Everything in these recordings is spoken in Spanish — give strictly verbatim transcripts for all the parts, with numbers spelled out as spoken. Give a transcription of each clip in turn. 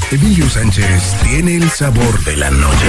Emilio Sánchez tiene el sabor de la noche.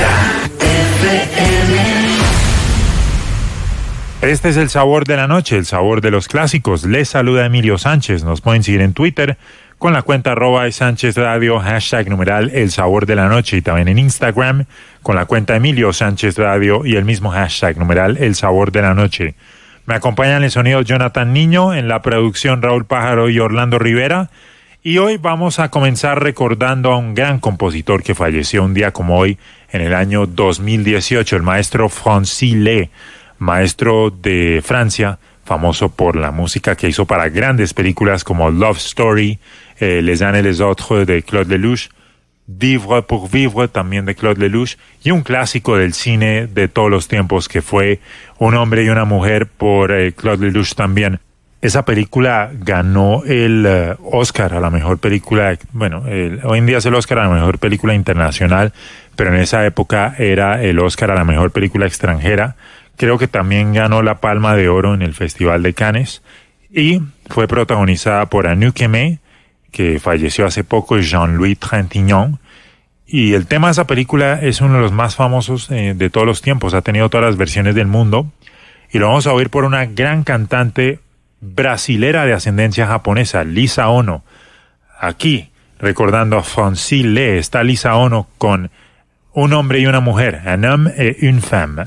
Este es el sabor de la noche, el sabor de los clásicos. Les saluda Emilio Sánchez. Nos pueden seguir en Twitter con la cuenta arroba Sánchez Radio, hashtag numeral el sabor de la noche, y también en Instagram con la cuenta Emilio Sánchez Radio y el mismo hashtag numeral el sabor de la noche. Me acompañan en el sonido Jonathan Niño, en la producción Raúl Pájaro y Orlando Rivera. Y hoy vamos a comenzar recordando a un gran compositor que falleció un día como hoy en el año dos mil dieciocho, el maestro Francis Lay, maestro de Francia, famoso por la música que hizo para grandes películas como Love Story, eh, Les uns et les autres de Claude Lelouch, Vivre pour vivre también de Claude Lelouch, y un clásico del cine de todos los tiempos que fue Un hombre y una mujer por eh, Claude Lelouch también. Esa película ganó el uh, Oscar a la mejor película, bueno, el, hoy en día es el Oscar a la mejor película internacional, pero en esa época era el Oscar a la mejor película extranjera. Creo que también ganó la Palma de Oro en el Festival de Cannes, y fue protagonizada por Anouk Aimée, que falleció hace poco, y Jean-Louis Trintignant. Y el tema de esa película es uno de los más famosos eh, de todos los tiempos, ha tenido todas las versiones del mundo, y lo vamos a oír por una gran cantante brasilera de ascendencia japonesa, Lisa Ono. Aquí, recordando a Francis Lay, está Lisa Ono con Un hombre y una mujer, Un homme et une femme.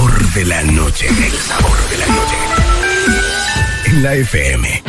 sabor de la noche. El sabor de la noche. En la F M.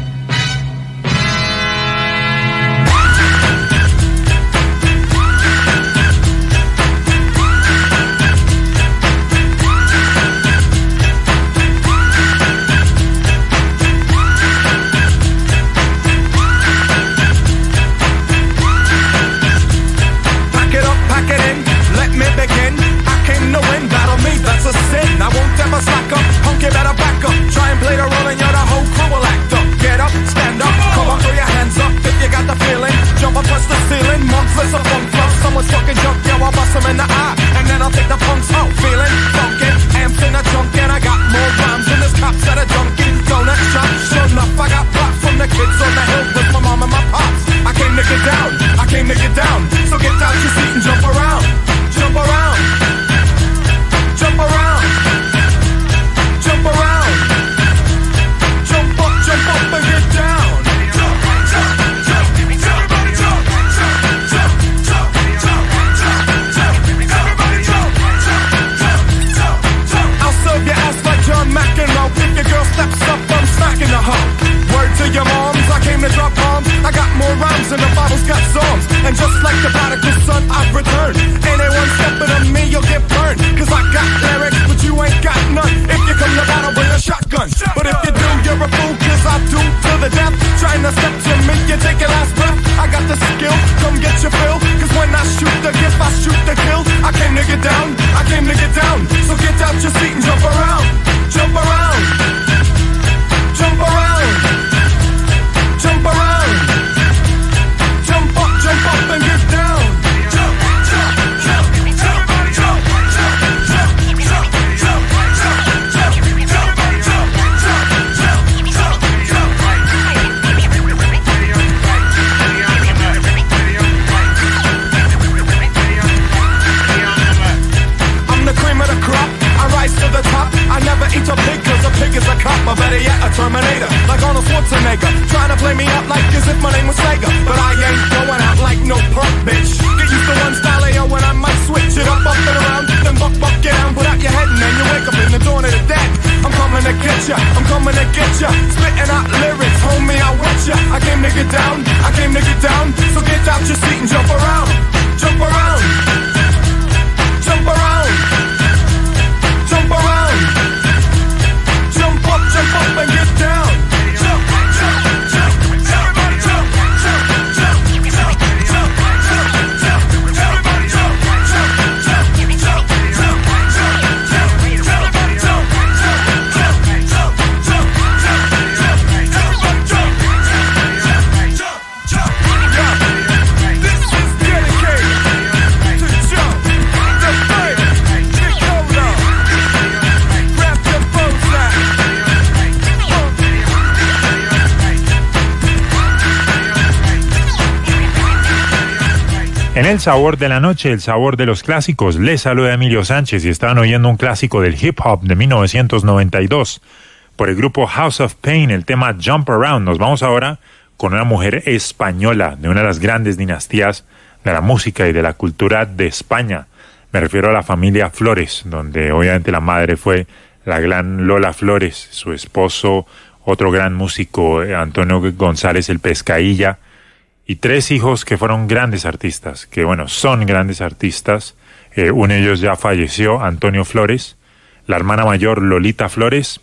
En el sabor de la noche, el sabor de los clásicos, les saluda Emilio Sánchez y están oyendo un clásico del hip hop de mil novecientos noventa y dos por el grupo House of Pain, el tema Jump Around. Nos vamos ahora con una mujer española de una de las grandes dinastías de la música y de la cultura de España. Me refiero a la familia Flores, donde obviamente la madre fue la gran Lola Flores, su esposo, otro gran músico, Antonio González el Pescailla, y tres hijos que fueron grandes artistas, que bueno, son grandes artistas. Eh, uno de ellos ya falleció, Antonio Flores, la hermana mayor Lolita Flores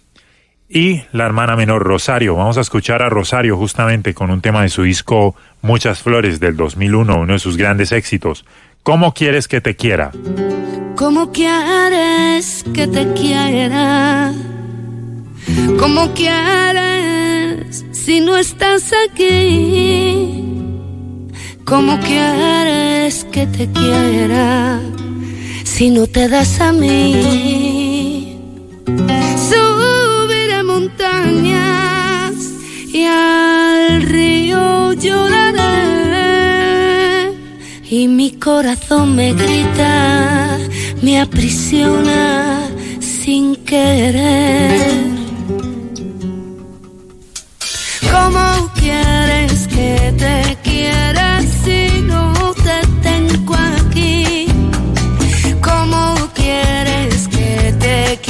y la hermana menor Rosario. Vamos a escuchar a Rosario justamente con un tema de su disco Muchas Flores del dos mil uno, uno de sus grandes éxitos. ¿Cómo quieres que te quiera? ¿Cómo quieres que te quiera? ¿Cómo quieres si no estás aquí? ¿Cómo quieres que te quiera si no te das a mí? Subiré montañas y al río lloraré, y mi corazón me grita, me aprisiona sin querer. ¿Cómo quieres que te quiera si no te tengo aquí? ¿Cómo quieres que te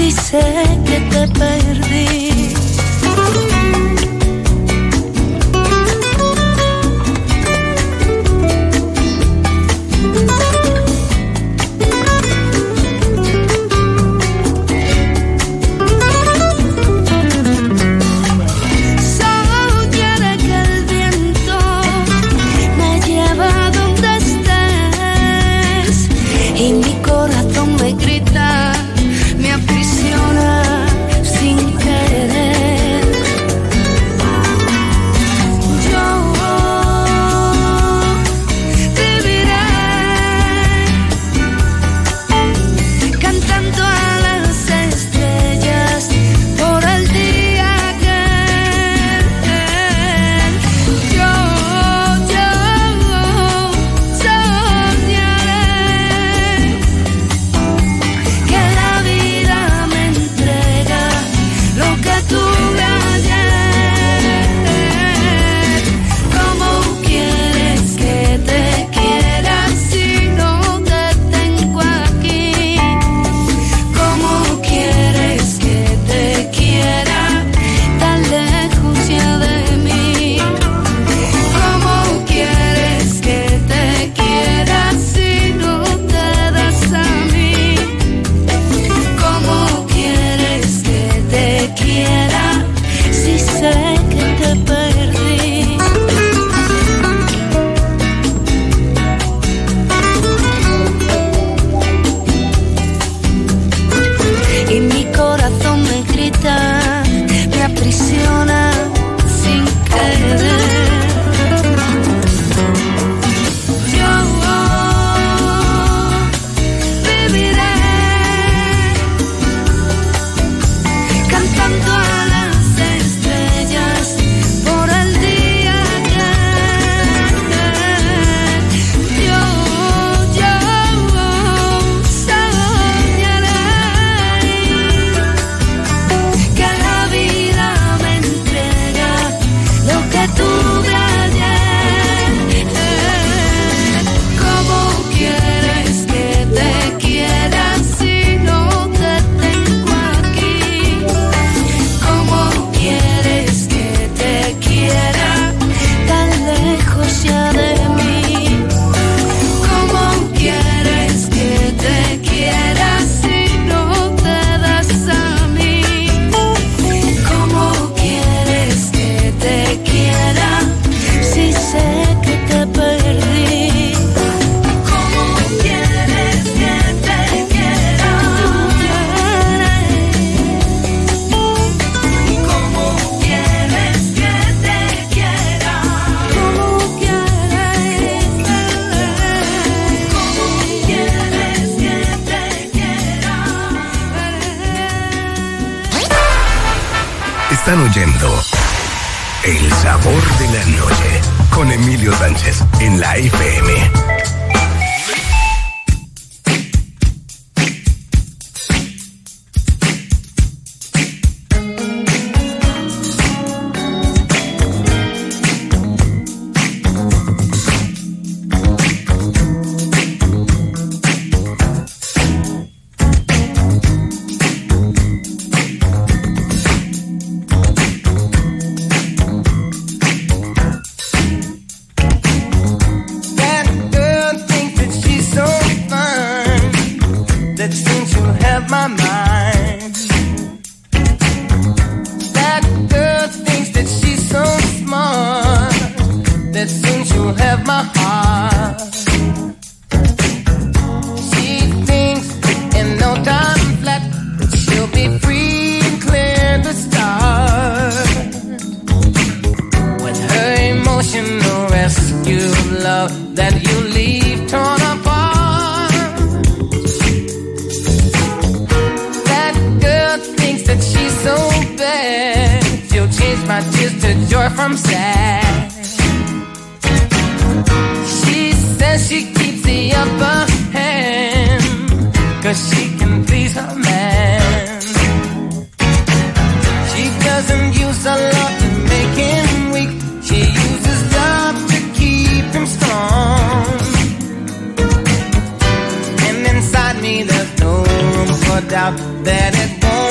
si sé que te perdí. Están oyendo El Sabor de la Noche con Emilio Sánchez en la F M. doubt that it won't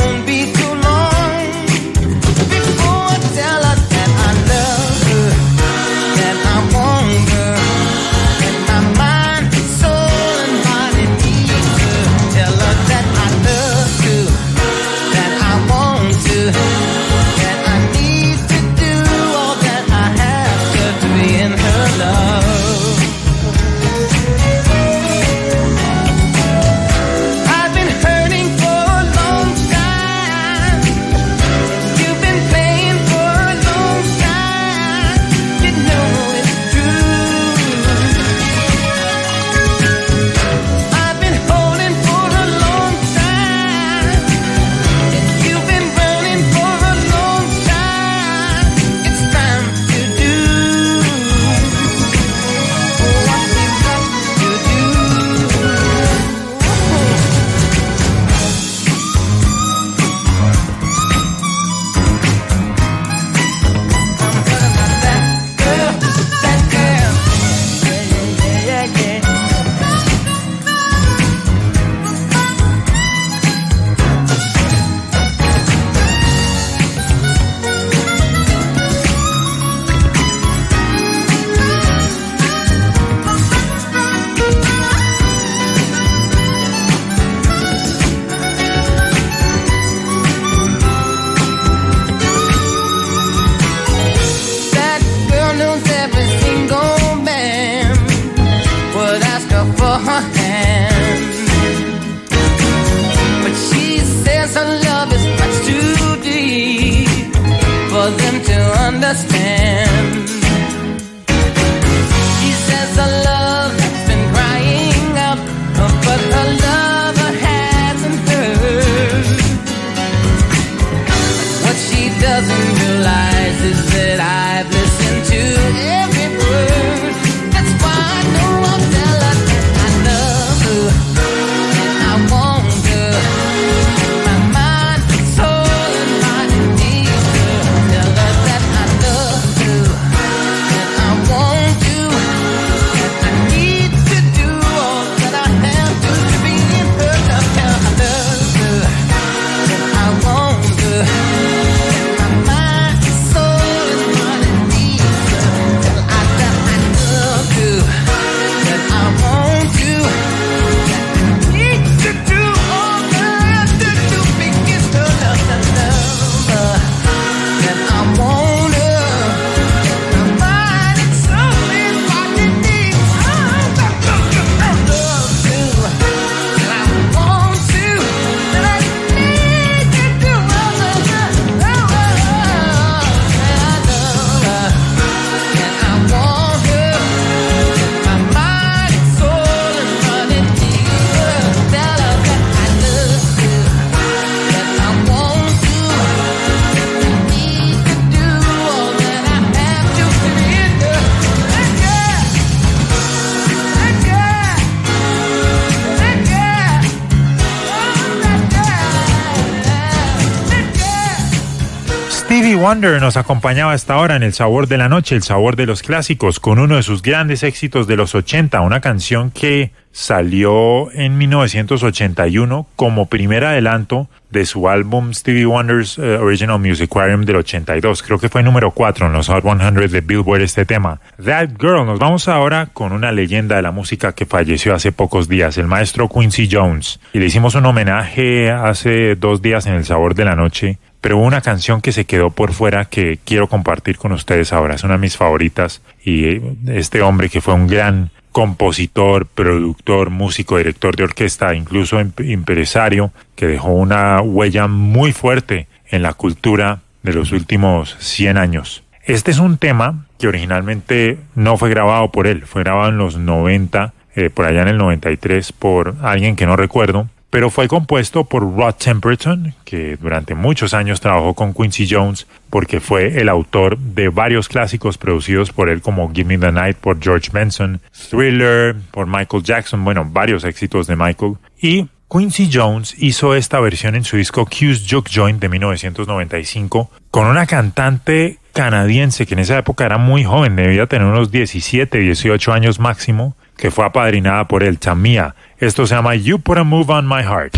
Stevie Wonder nos acompañaba hasta ahora en El Sabor de la Noche, el sabor de los clásicos, con uno de sus grandes éxitos de los ochenta, una canción que salió en mil novecientos ochenta y uno como primer adelanto de su álbum Stevie Wonder's uh, Original Musicarium del ochenta y dos. Creo que fue número cuatro en los Hot cien de Billboard este tema. That Girl. Nos vamos ahora con una leyenda de la música que falleció hace pocos días, el maestro Quincy Jones. Y le hicimos un homenaje hace dos días en El Sabor de la Noche, pero hubo una canción que se quedó por fuera que quiero compartir con ustedes ahora. Es una de mis favoritas, y este hombre que fue un gran compositor, productor, músico, director de orquesta, incluso empresario, que dejó una huella muy fuerte en la cultura de los últimos cien años. Este es un tema que originalmente no fue grabado por él, fue grabado en los noventa, eh, por allá en el noventa y tres, por alguien que no recuerdo, pero fue compuesto por Rod Temperton, que durante muchos años trabajó con Quincy Jones porque fue el autor de varios clásicos producidos por él, como Give Me the Night por George Benson, Thriller por Michael Jackson, bueno, varios éxitos de Michael. Y Quincy Jones hizo esta versión en su disco Q's Juke Joint de mil novecientos noventa y cinco con una cantante canadiense que en esa época era muy joven, debía tener unos diecisiete, dieciocho años máximo, que fue apadrinada por él, Tamia. Esto se llama You Put a Move on My Heart.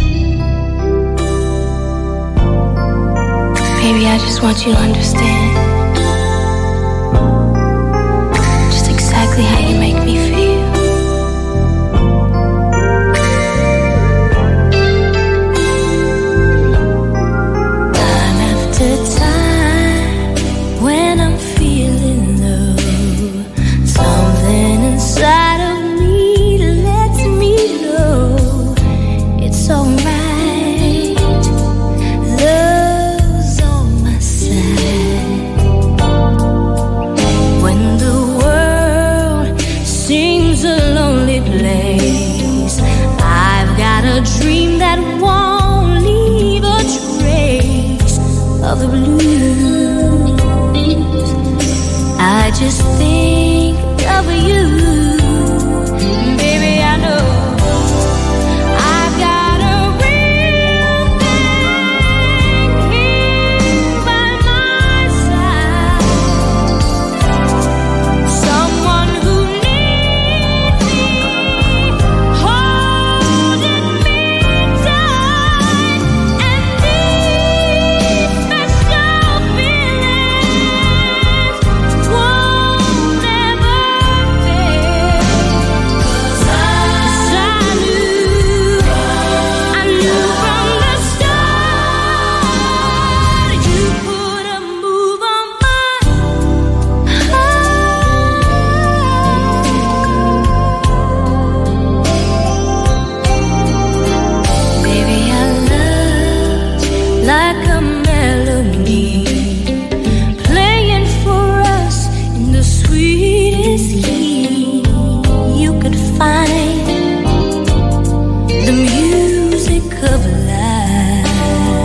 Baby, I just want you to understand just exactly how you make me feel. Time after time, when I'm feeling low, something inside of me lets me know it's alright. Love's on my side. When the world seems a lonely place, I've got a dream that won't leave a trace of the blues. I just think of you. Baby, I know I've got a real thing here by my side, someone who needs me, holding me tight, and these special feelings won't ever fade. 'Cause I knew, I knew from the start, you put a move on my heart. Baby, I love like a melody playing for us in the sweetest key you could find, the music of life.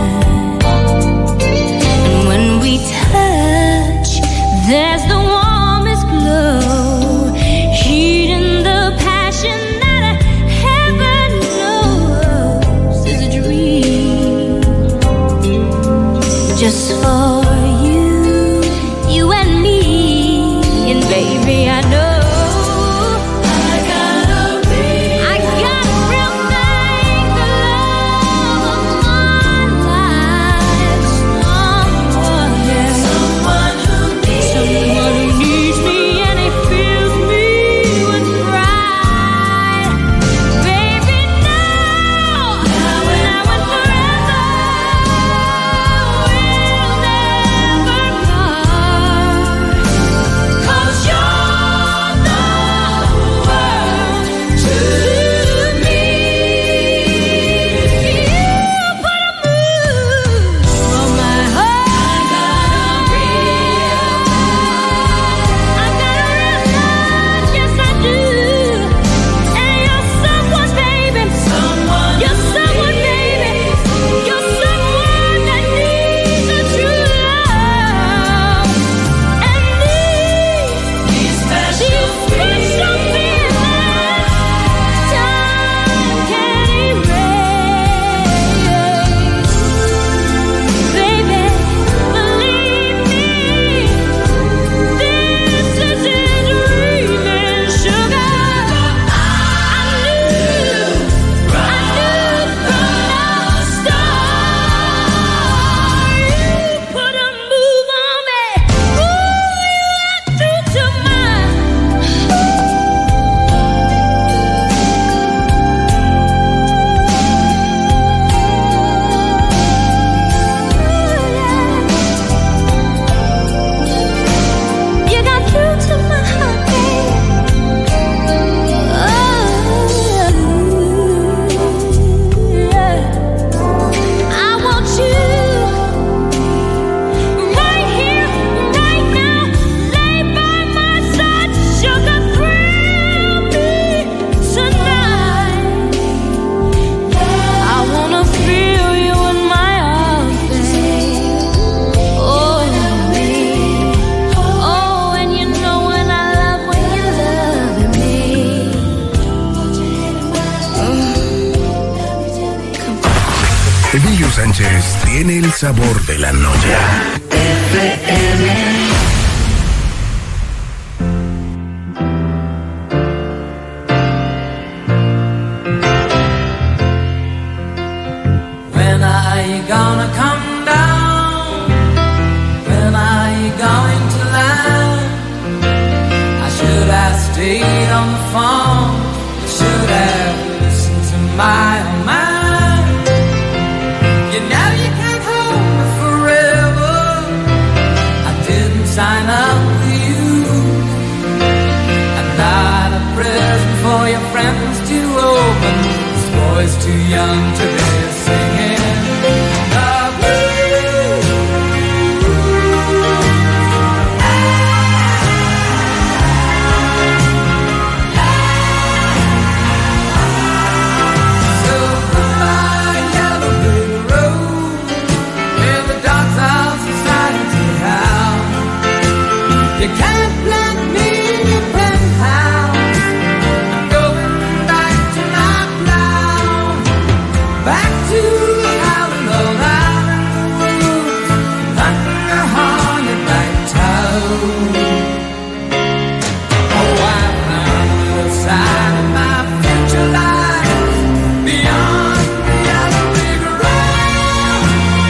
And when we touch, there's the warmest glow, heating the passion that heaven knows is a dream just for you, you and me. And baby, I know I got a real, I got a real thing, the love of my life. Someone, yeah, someone who needs, someone who needs me, and he fills me with pride. Baby, now, now when I went through Emilio Sánchez tiene el sabor de la noche. F M. When are you gonna come down? When are you going to land? I should have stayed on the phone. I should have listened to my own mind. You know you can't hold me forever. I didn't sign up for you. I'm not a present for your friends to open. This boy's too young to be singing. You can't plant me in your penthouse. I'm going back to my plow, back to the howling old island woods, hunting a hornet-back toad. Oh, I found the other side of my future life, beyond the yellow brick road.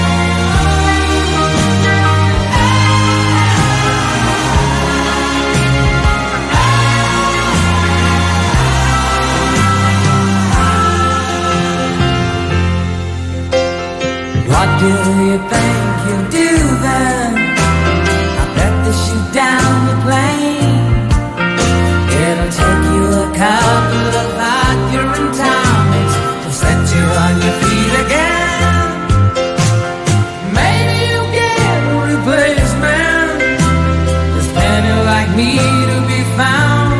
What do you think you'll do then? I bet they shoot down the plane. It'll take you a couple of hot urine tonics to set you on your feet again. Maybe you'll get a replacement. There's plenty like me to be found.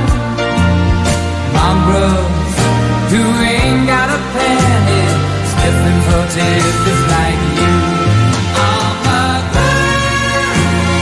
Mongrels who ain't got a penny, sniffing for tips like you. On the ground.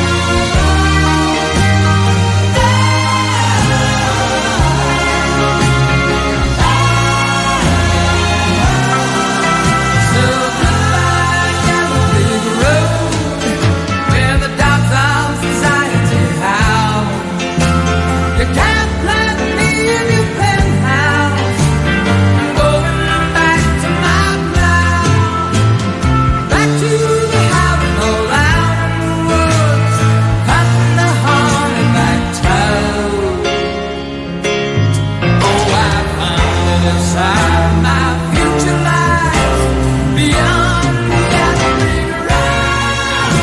So goodbye, yellow brick road, where the dogs of society howl. You can't plant me in your penthouse. I'm going back to my plow, back to the howling old island woods, cutting the hornet-back toad. Oh, I found it inside my future life, beyond the yellow brick road.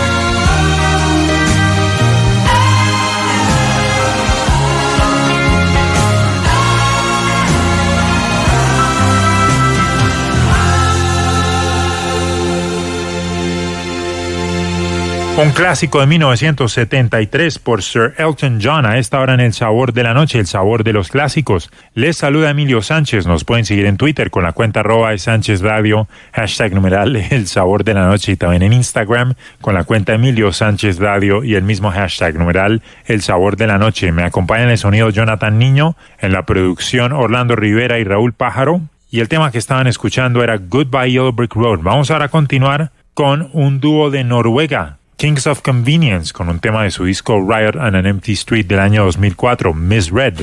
Un clásico de mil novecientos setenta y tres por Sir Elton John a esta hora en El Sabor de la Noche, el sabor de los clásicos. Les saluda Emilio Sánchez. Nos pueden seguir en Twitter con la cuenta arroba Sánchez Radio, hashtag numeral El Sabor de la Noche, y también en Instagram con la cuenta Emilio Sánchez Radio y el mismo hashtag numeral El Sabor de la Noche. Me acompaña en el sonido Jonathan Niño, en la producción Orlando Rivera y Raúl Pájaro, y el tema que estaban escuchando era Goodbye Yellow Brick Road. Vamos ahora a continuar con un dúo de Noruega, Kings of Convenience, con un tema de su disco Riot on an Empty Street del año dos mil cuatro, Miss Red.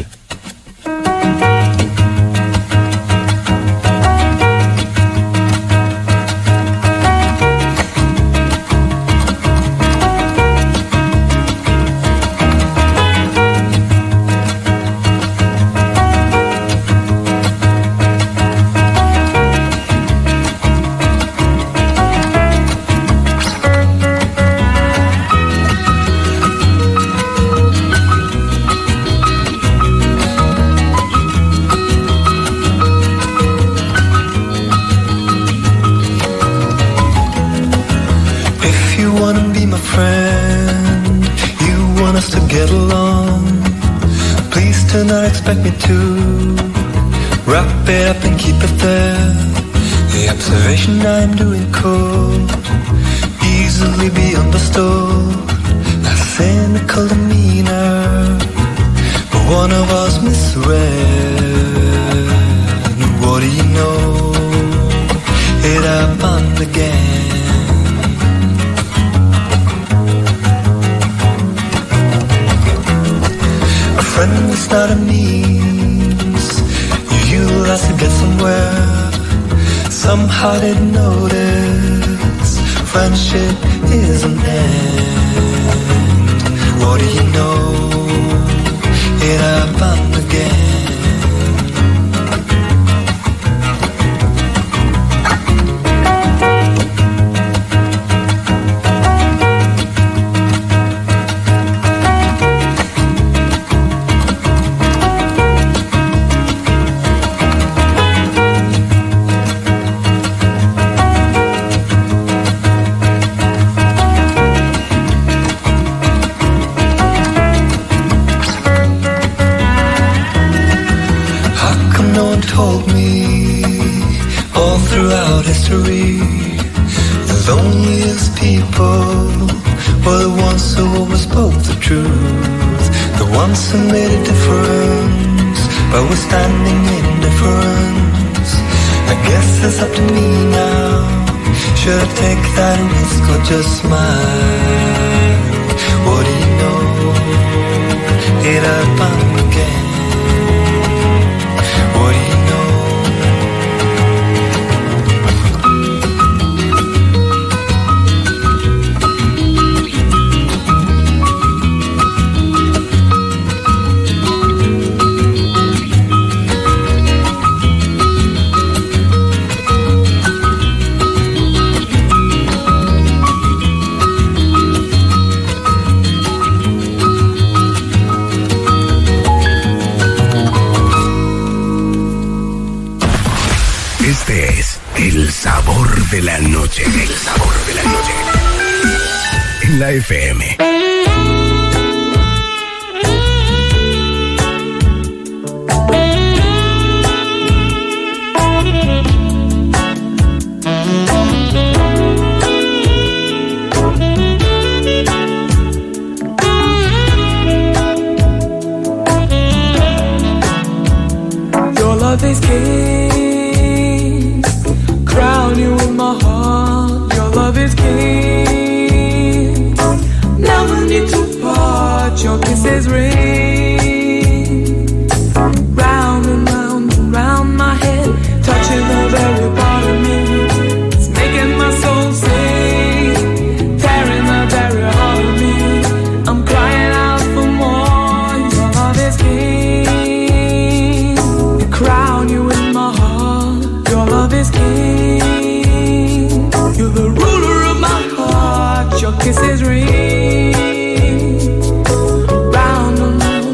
Expect me to wrap it up and keep it there. The observation I'm doing could easily be understood. A cynical demeanor, but one of us misread. What do you know? it up and again. A friend is not a means you use to get somewhere. Somehow didn't notice friendship is an end. What do you know? It happened again. Told me all throughout history the loneliest people were the ones who always spoke the truth, the ones who made a difference by withstanding indifference. I guess it's up to me now. Should I take that risk or just smile? What do you know? It happened again. What do you know? Este es el sabor de la noche. El sabor de la noche. En la F M. Your love is king. Crown you in my heart. Your love is king. Never need to part. Your kisses ring. Round and round and round my head, touching the very part of me. It's making my soul sing, tearing the very heart of me. I'm crying out for more. Your love is king. Crown you in my heart. Your love is king. You're the ruler of my heart. Your kisses ring. Round and round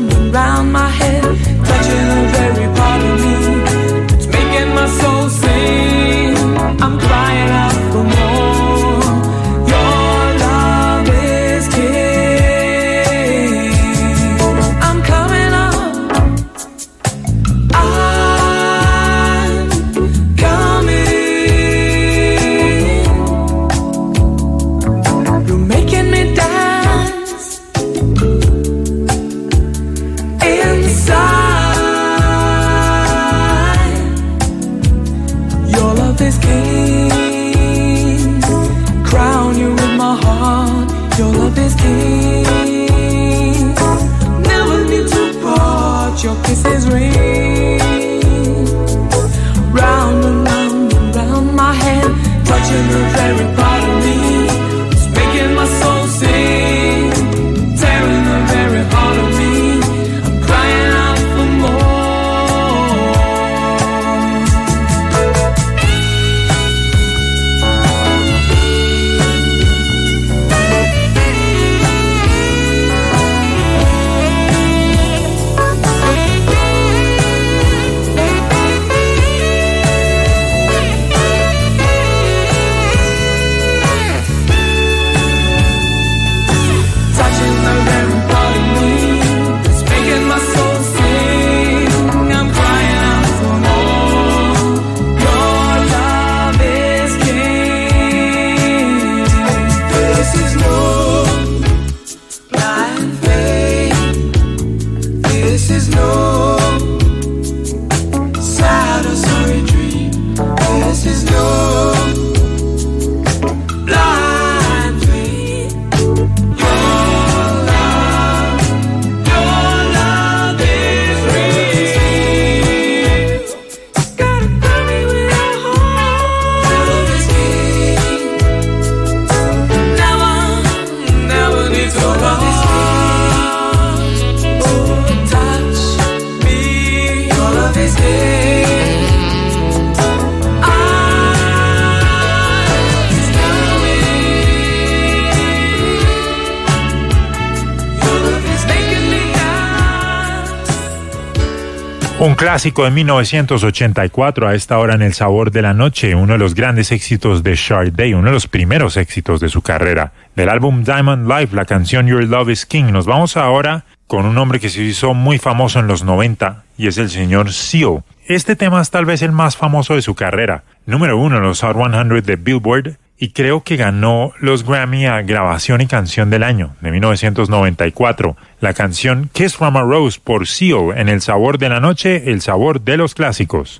Un clásico de mil novecientos ochenta y cuatro a esta hora en El Sabor de la Noche, uno de los grandes éxitos de Sade, uno de los primeros éxitos de su carrera. Del álbum Diamond Life, la canción Your Love is King. Nos vamos ahora con un hombre que se hizo muy famoso en los noventa y es el señor Seal. Este tema es tal vez el más famoso de su carrera. Número uno en los Hot cien de Billboard y creo que ganó los Grammy a Grabación y Canción del Año de mil novecientos noventa y cuatro. La canción Kiss from a Rose por Seal en El Sabor de la Noche, el sabor de los clásicos.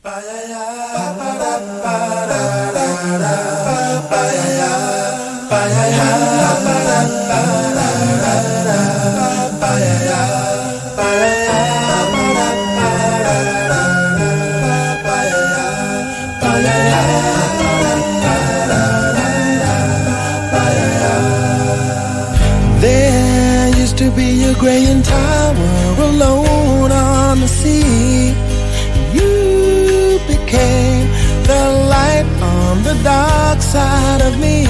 Graying tower alone on the sea. You became the light on the dark side of me.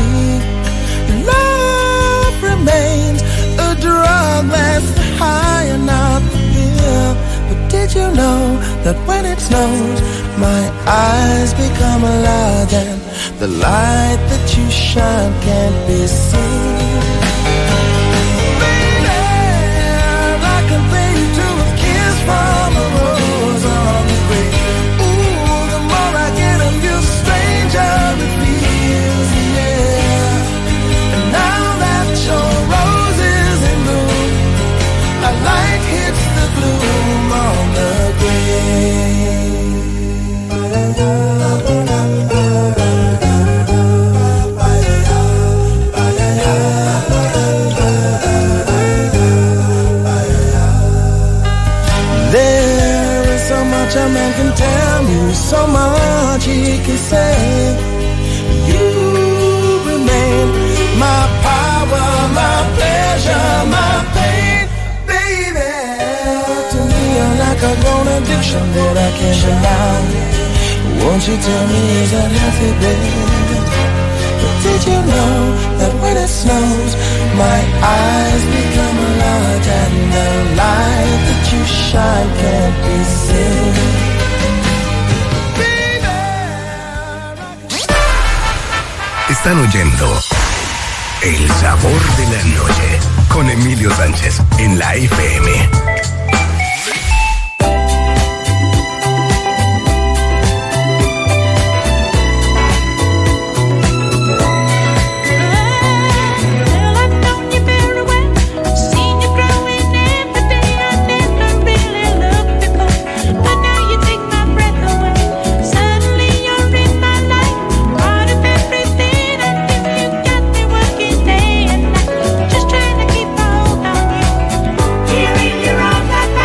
Love remains a drug that's the high and not the pill. But did you know that when it snows, my eyes become alive and the light that you shine can't be seen? From a rose on the grave. Ooh, the more I get of you, stranger it feels, yeah. And now that your rose is in bloom, a light hits the gloom on the grave. A man can tell you so much he can say. You remain my power, my pleasure, my pain, baby. To me you're like a grown addiction that I can't deny. Won't you tell me is that healthy, baby? But did you know that when it snows, my eyes become a lot and the light that you shine can't be seen? Están oyendo El Sabor de la Noche con Emilio Sánchez en la F M. Hearing your own that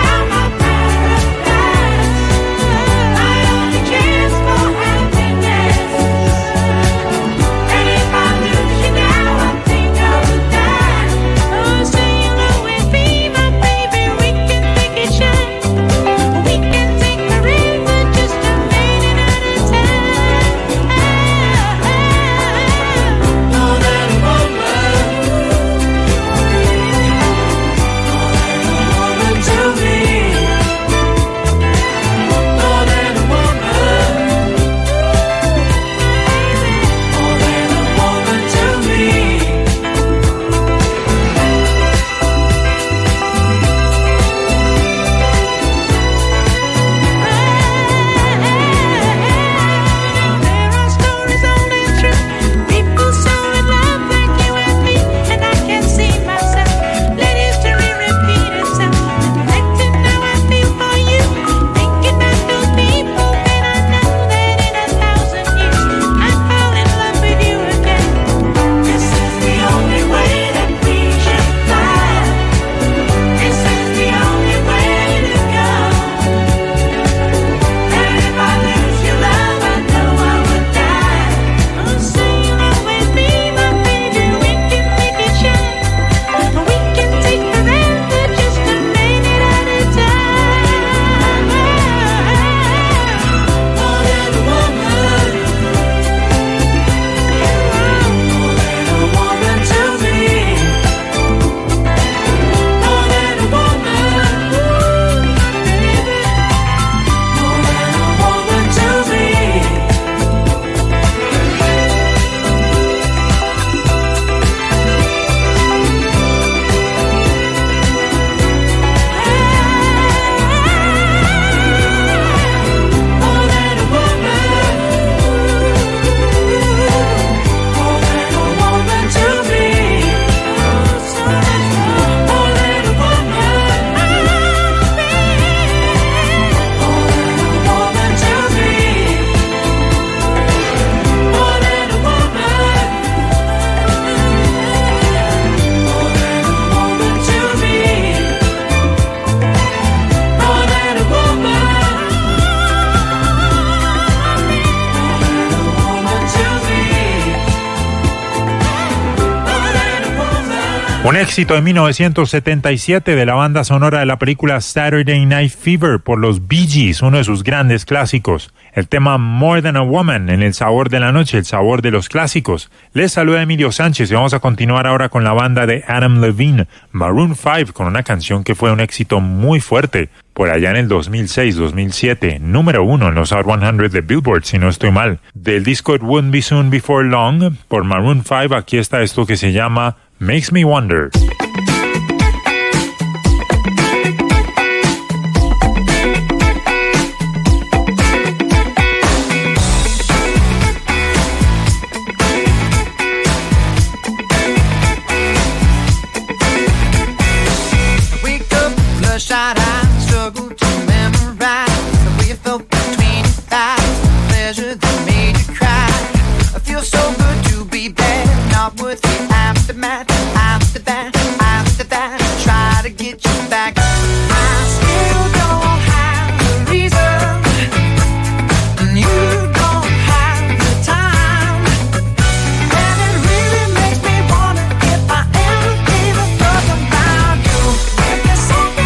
Un éxito de mil novecientos setenta y siete de la banda sonora de la película Saturday Night Fever por los Bee Gees, uno de sus grandes clásicos. El tema More Than a Woman en El Sabor de la Noche, el sabor de los clásicos. Les saluda Emilio Sánchez y vamos a continuar ahora con la banda de Adam Levine, Maroon five, con una canción que fue un éxito muy fuerte por allá en el dos mil seis dos mil siete, número uno en los Hot cien de Billboard, si no estoy mal. Del disco It Wouldn't Be Soon Before Long, por Maroon five, aquí está esto que se llama Makes Me Wonder. Shot eyes, struggle to memorize the way you felt between your thighs, the pleasure that made you cry. I feel so good to be bad, not worth the aftermath. After that, after that, try to get you back. I still don't have the reason, and you don't have the time, and it really makes me wonder if I ever gave a fuck about you. If there's something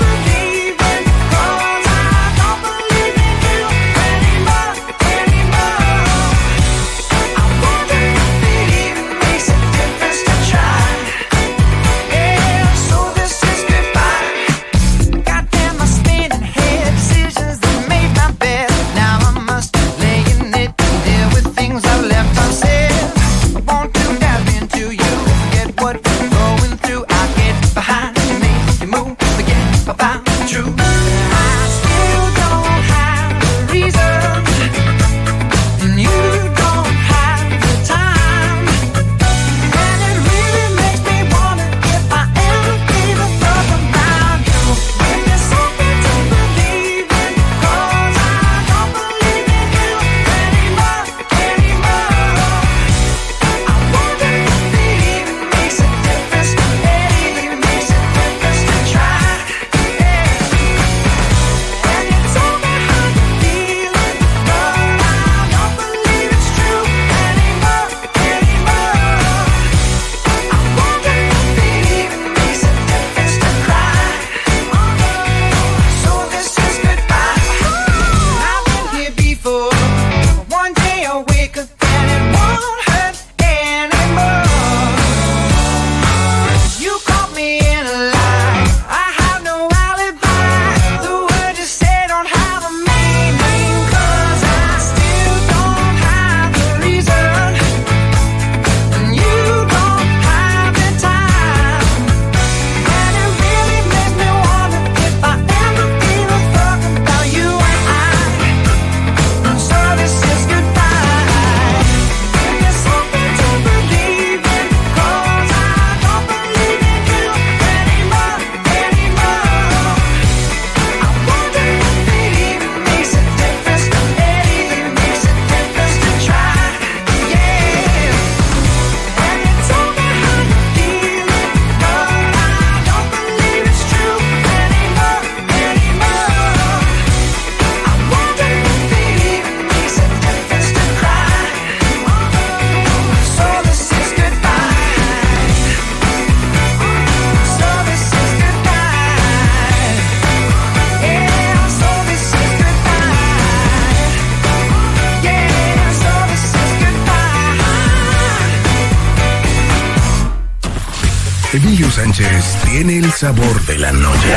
Emilio Sánchez tiene el sabor de la noche.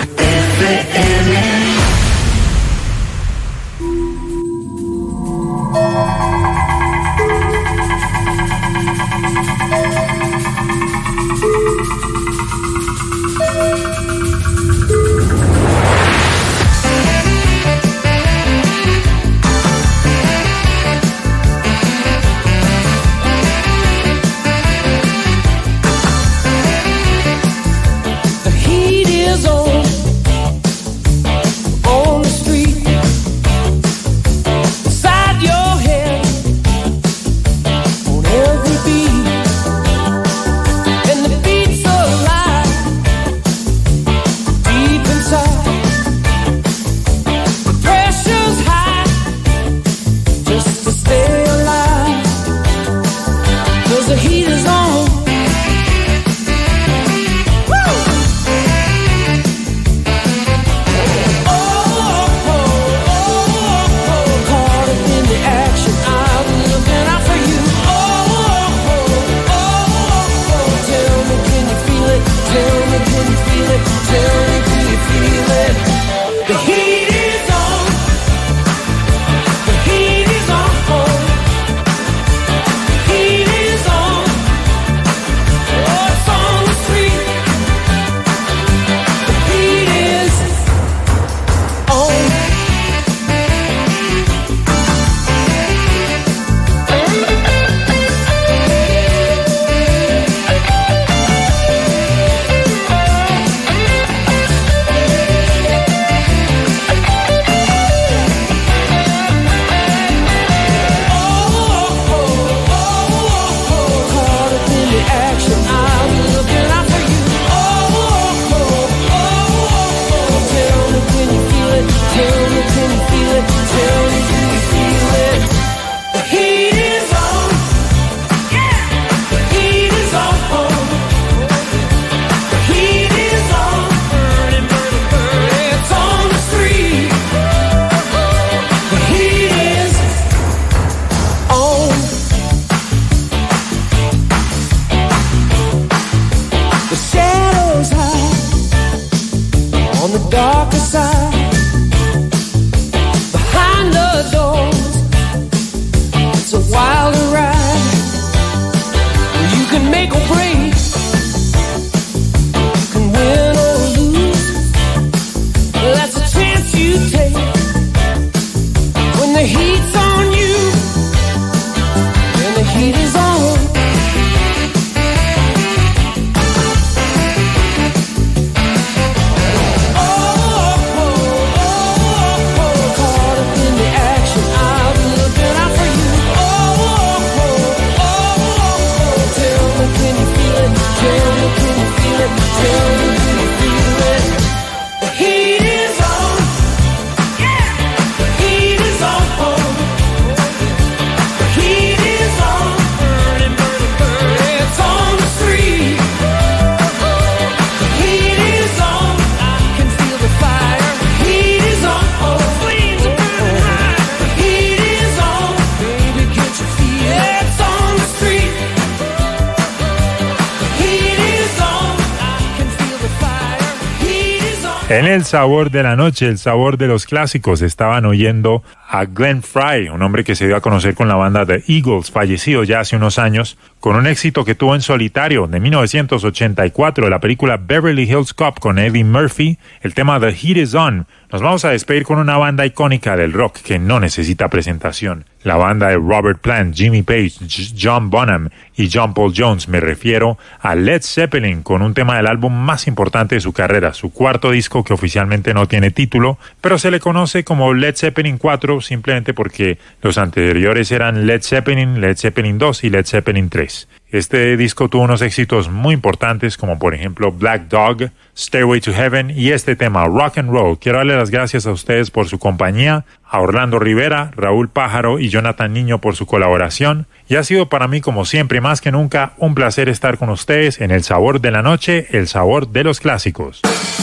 F M. can make or break. You can win or lose. That's a chance you take. When the heat's on you, when the heat is on. En el sabor de la noche, el sabor de los clásicos, estaban oyendo a Glenn Frey, un hombre que se dio a conocer con la banda The Eagles, fallecido ya hace unos años, con un éxito que tuvo en solitario de mil novecientos ochenta y cuatro, la película Beverly Hills Cop con Eddie Murphy, el tema The Heat Is On. Nos vamos a despedir con una banda icónica del rock que no necesita presentación. La banda de Robert Plant, Jimmy Page, John Bonham y John Paul Jones. Me refiero a Led Zeppelin con un tema del álbum más importante de su carrera, su cuarto disco que oficialmente no tiene título, pero se le conoce como Led Zeppelin cuatro simplemente porque los anteriores eran Led Zeppelin, Led Zeppelin dos y Led Zeppelin tres. Este disco tuvo unos éxitos muy importantes como por ejemplo Black Dog, Stairway to Heaven y este tema Rock and Roll. Quiero darle las gracias a ustedes por su compañía, a Orlando Rivera, Raúl Pájaro y Jonathan Niño por su colaboración, y ha sido para mí como siempre más que nunca un placer estar con ustedes en El Sabor de la Noche, el sabor de los clásicos.